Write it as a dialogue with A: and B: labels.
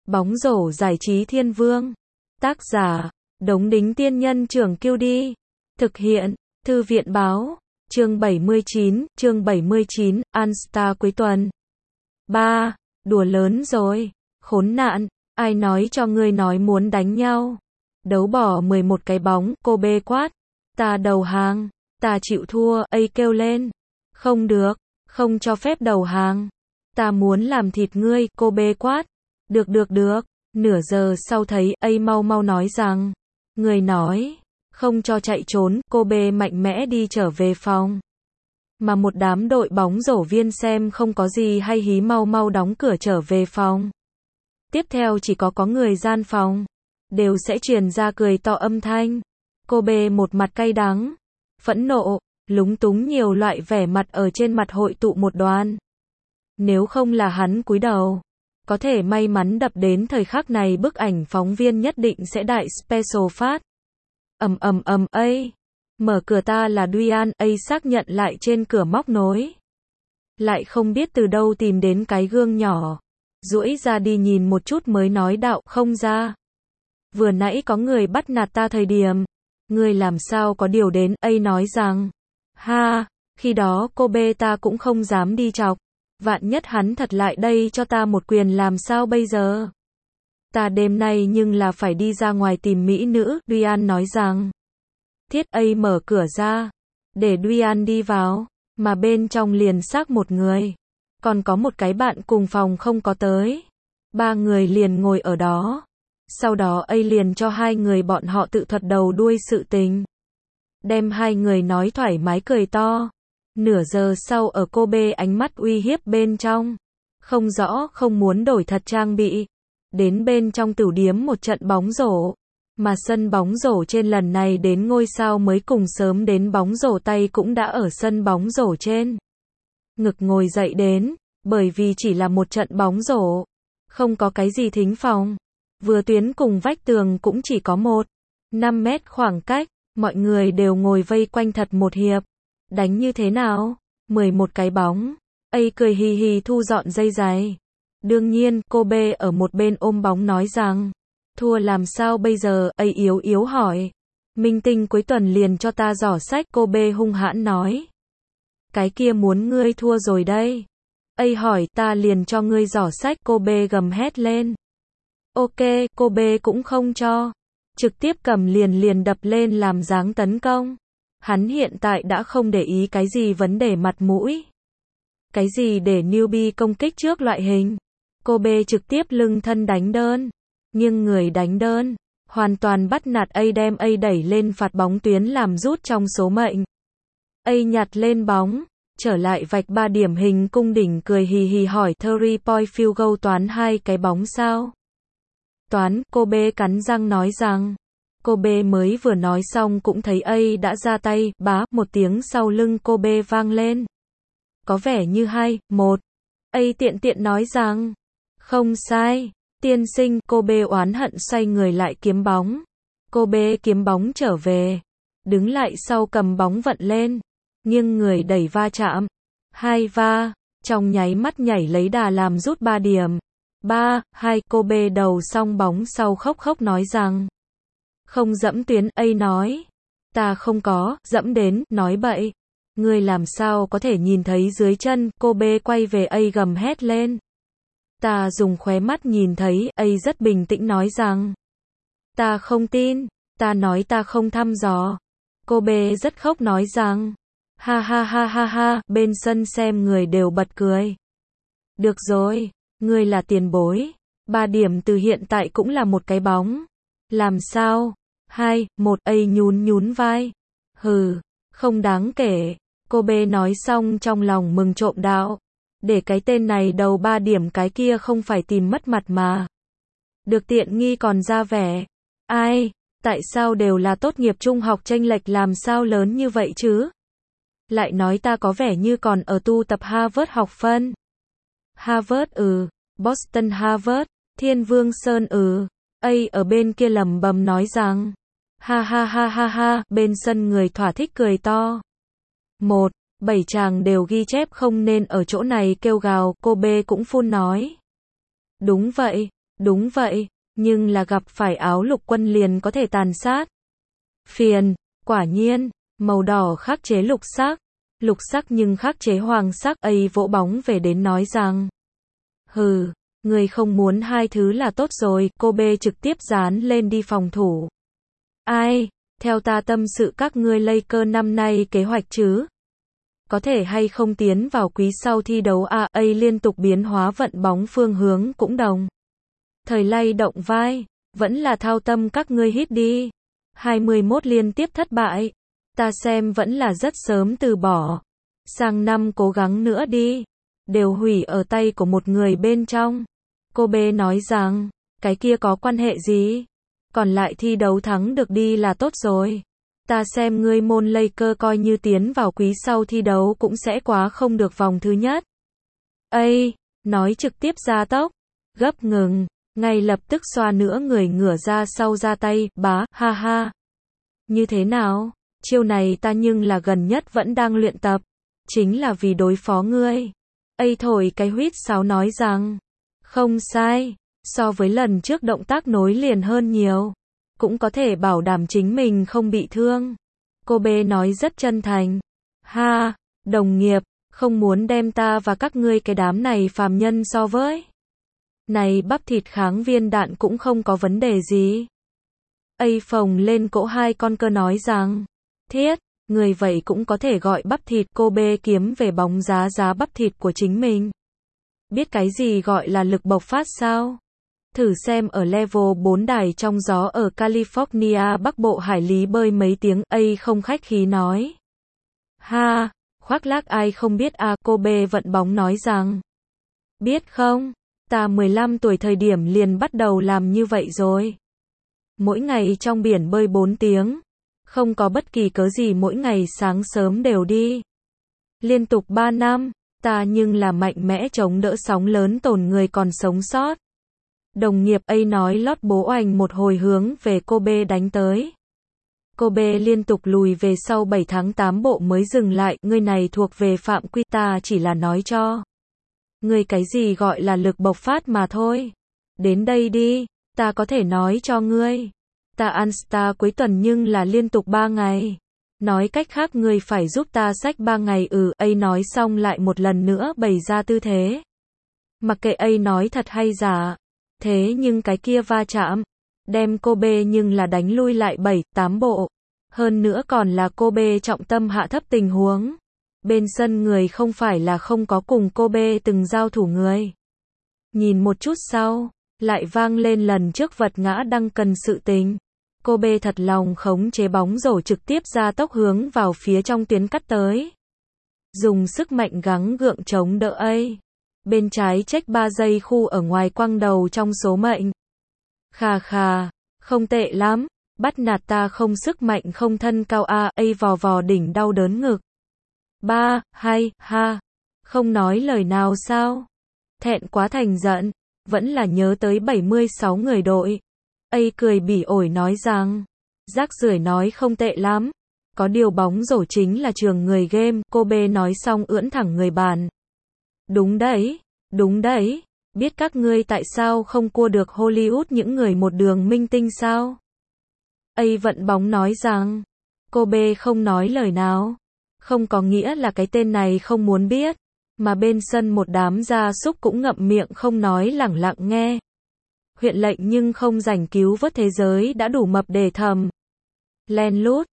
A: Bóng rổ giải trí thiên vương. Tác giả, Đống Đính Tiên Nhân Trưởng Kiêu Đi. Thực hiện, Thư viện Báo. Chương 79, Anstar cuối tuần. 3. Đùa lớn rồi. Khốn nạn, ai nói cho ngươi nói muốn đánh nhau. Đấu bỏ 11 cái bóng, cô bê quát. Ta đầu hàng, ta chịu thua, A kêu lên. Không được, không cho phép đầu hàng. Ta muốn làm thịt ngươi, cô bê quát. Được. Nửa giờ sau thấy A mau nói rằng. Người nói, không cho chạy trốn, cô bê mạnh mẽ đi trở về phòng. Mà một đám đội bóng rổ viên xem không có gì hay hí mau đóng cửa trở về phòng. Tiếp theo chỉ có người gian phòng, đều sẽ truyền ra cười to âm thanh. Cô bê một mặt cay đắng, phẫn nộ, lúng túng nhiều loại vẻ mặt ở trên mặt hội tụ một đoàn. Nếu không là hắn cúi đầu, có thể may mắn đập đến thời khắc này bức ảnh phóng viên nhất định sẽ đại special phát. A. Mở cửa ta là Duyan, A xác nhận lại trên cửa móc nối. Lại không biết từ đâu tìm đến cái gương nhỏ. Duỗi ra đi nhìn một chút mới nói đạo không ra. Vừa nãy có người bắt nạt ta thời điểm. Người làm sao có điều đến, A nói rằng. Ha, khi đó cô bê ta cũng không dám đi chọc. Vạn nhất hắn thật lại đây cho ta một quyền làm sao bây giờ? Ta đêm nay nhưng là phải đi ra ngoài tìm mỹ nữ, Duyan nói rằng. Thiết A mở cửa ra, để Duyan đi vào, mà bên trong liền xác một người. Còn có một cái bạn cùng phòng không có tới. Ba người liền ngồi ở đó. Sau đó A liền cho hai người bọn họ tự thuật đầu đuôi sự tình. Đem hai người nói thoải mái cười to. Nửa giờ sau ở cô bê ánh mắt uy hiếp bên trong. Không rõ, không muốn đổi thật trang bị. Đến bên trong tửu điếm một trận bóng rổ. Mà sân bóng rổ trên lần này đến ngôi sao mới cùng sớm đến bóng rổ tay cũng đã ở sân bóng rổ trên. Ngực ngồi dậy đến, bởi vì chỉ là một trận bóng rổ. Không có cái gì thính phòng. Vừa tuyến cùng vách tường cũng chỉ có 5 mét khoảng cách. Mọi người đều ngồi vây quanh thật một hiệp. Đánh như thế nào? 11 cái bóng. A cười hì hì thu dọn dây giày. Đương nhiên, cô B ở một bên ôm bóng nói rằng. Thua làm sao bây giờ? A yếu hỏi. Minh tinh cuối tuần liền cho ta giỏ sách, cô B hung hãn nói. Cái kia muốn ngươi thua rồi đây. A hỏi, ta liền cho ngươi giỏ sách, cô B gầm hét lên. Ok, cô B cũng không cho. Trực tiếp cầm liền đập lên làm dáng tấn công. Hắn hiện tại đã không để ý cái gì vấn đề mặt mũi. Cái gì để newbie công kích trước loại hình. Cô B trực tiếp lưng thân đánh đơn. Nhưng người đánh đơn. Hoàn toàn bắt nạt A đem A đẩy lên phạt bóng tuyến làm rút trong số mệnh. A nhặt lên bóng. Trở lại vạch 3 điểm hình cung đỉnh cười hì hì hỏi 3-point field goal toán 2 cái bóng sao? Toán, cô B cắn răng nói rằng. Cô B mới vừa nói xong cũng thấy A đã ra tay, bá, một tiếng sau lưng cô B vang lên. Có vẻ như 2-1. A tiện nói rằng. Không sai. Tiên sinh, cô B oán hận xoay người lại kiếm bóng. Cô B kiếm bóng trở về. Đứng lại sau cầm bóng vận lên. Nhưng người đẩy va chạm. 2 va. Trong nháy mắt nhảy lấy đà làm rút 3 điểm. 3-2, cô B đầu xong bóng sau khóc nói rằng. Không dẫm tuyến, A nói. Ta không có, dẫm đến, nói bậy. Ngươi làm sao có thể nhìn thấy dưới chân, cô B quay về A gầm hét lên. Ta dùng khóe mắt nhìn thấy, A rất bình tĩnh nói rằng. Ta không tin, ta nói ta không thăm dò. Cô B rất khóc nói rằng. Ha, bên sân xem người đều bật cười. Được rồi, ngươi là tiền bối. 3 điểm từ hiện tại cũng là một cái bóng. Làm sao? 2-1, A nhún vai. Hừ, không đáng kể. Cô B nói xong trong lòng mừng trộm đạo. Để cái tên này đầu 3 điểm cái kia không phải tìm mất mặt mà. Được tiện nghi còn ra vẻ. Ai? Tại sao đều là tốt nghiệp trung học chênh lệch làm sao lớn như vậy chứ? Lại nói ta có vẻ như còn ở tu tập Harvard học phân. Harvard Boston Harvard, Thiên Vương Sơn A ở bên kia lẩm bẩm nói rằng. Ha, bên sân người thỏa thích cười to. 7 chàng đều ghi chép không nên ở chỗ này kêu gào, cô B cũng phun nói. Đúng vậy, Đúng vậy, nhưng là gặp phải áo lục quân liền có thể tàn sát. Phiền, quả nhiên, màu đỏ khắc chế lục sắc nhưng khắc chế hoàng sắc. Ấy vỗ bóng về đến nói rằng, hừ, người không muốn hai thứ là tốt rồi. Kobe trực tiếp dán lên đi phòng thủ. Ai, theo ta tâm sự các ngươi Lakers năm nay kế hoạch chứ? Có thể hay không tiến vào quý sau thi đấu a? Liên tục biến hóa vận bóng phương hướng cũng đồng thời lay động vai, vẫn là thao tâm các ngươi hít đi. 21 liên tiếp thất bại, ta xem vẫn là rất sớm từ bỏ. Sang năm cố gắng nữa đi, đều hủy ở tay của một người bên trong. Kobe nói rằng, cái kia có quan hệ gì? Còn lại thi đấu thắng được đi là tốt rồi. Ta xem ngươi môn Lakers coi như tiến vào quý sau thi đấu cũng sẽ quá không được vòng thứ nhất. Nói trực tiếp ra tốc, gấp ngừng, ngay lập tức xoa nữa người ngửa ra sau ra tay, bá, ha ha. Như thế nào? Chiêu này ta nhưng là gần nhất vẫn đang luyện tập, chính là vì đối phó ngươi. Thổi cái huýt sáo nói rằng, không sai, so với lần trước động tác nối liền hơn nhiều, cũng có thể bảo đảm chính mình không bị thương. Kobe nói rất chân thành. Ha, đồng nghiệp, không muốn đem ta và các ngươi cái đám này phàm nhân so với. Này bắp thịt kháng viên đạn cũng không có vấn đề gì. Phồng lên cỗ hai con cơ nói rằng, thiết, người vậy cũng có thể gọi bắp thịt. Kobe kiếm về bóng giá bắp thịt của chính mình. Biết cái gì gọi là lực bộc phát sao? Thử xem ở level 4 đài trong gió ở California Bắc Bộ hải lý bơi mấy tiếng. Không khách khí nói. Ha, khoác lác ai không biết à? Kobe vận bóng nói rằng, biết không, ta 15 tuổi thời điểm liền bắt đầu làm như vậy rồi. Mỗi ngày trong biển bơi 4 tiếng, không có bất kỳ cớ gì mỗi ngày sáng sớm đều đi. Liên tục 3 năm, ta nhưng là mạnh mẽ chống đỡ sóng lớn tổn người còn sống sót. Đồng nghiệp nói lót bố oành một hồi hướng về Kobe đánh tới. Kobe liên tục lùi về sau 7 tháng 8 bộ mới dừng lại. Ngươi này thuộc về phạm quy, ta chỉ là nói cho ngươi cái gì gọi là lực bộc phát mà thôi. Đến đây đi, ta có thể nói cho ngươi. Ta ăn star cuối tuần nhưng là liên tục 3 ngày. Nói cách khác ngươi phải giúp ta xách 3 ngày. Nói xong lại một lần nữa bày ra tư thế. Mặc kệ nói thật hay giả. Thế nhưng cái kia va chạm, đem Kobe nhưng là đánh lui lại 7-8 bộ. Hơn nữa còn là Kobe trọng tâm hạ thấp tình huống. Bên sân người không phải là không có cùng Kobe từng giao thủ người. Nhìn một chút sau, lại vang lên lần trước vật ngã đăng cần sự tình. Kobe thật lòng khống chế bóng rổ trực tiếp ra tốc hướng vào phía trong tuyến cắt tới. Dùng sức mạnh gắng gượng chống đỡ bên trái check 3 giây khu ở ngoài quăng đầu trong số mệnh. Khà khà, không tệ lắm, bắt nạt ta không sức mạnh không thân cao a. Vò vò đỉnh đau đớn ngực. 3, 2, ha, không nói lời nào sao? Thẹn quá thành giận, vẫn là nhớ tới 76 người đội. Cười bỉ ổi nói rằng, rác rưởi nói không tệ lắm, có điều bóng rổ chính là trường người game. Kobe nói xong ưỡn thẳng người bàn. Đúng đấy, biết các ngươi tại sao không cua được Hollywood những người một đường minh tinh sao? Vận bóng nói rằng, Kobe không nói lời nào. Không có nghĩa là cái tên này không muốn biết, mà bên sân một đám gia súc cũng ngậm miệng không nói lẳng lặng nghe. Huyện lệnh nhưng không rảnh cứu vớt thế giới đã đủ mập để thầm. Len lút,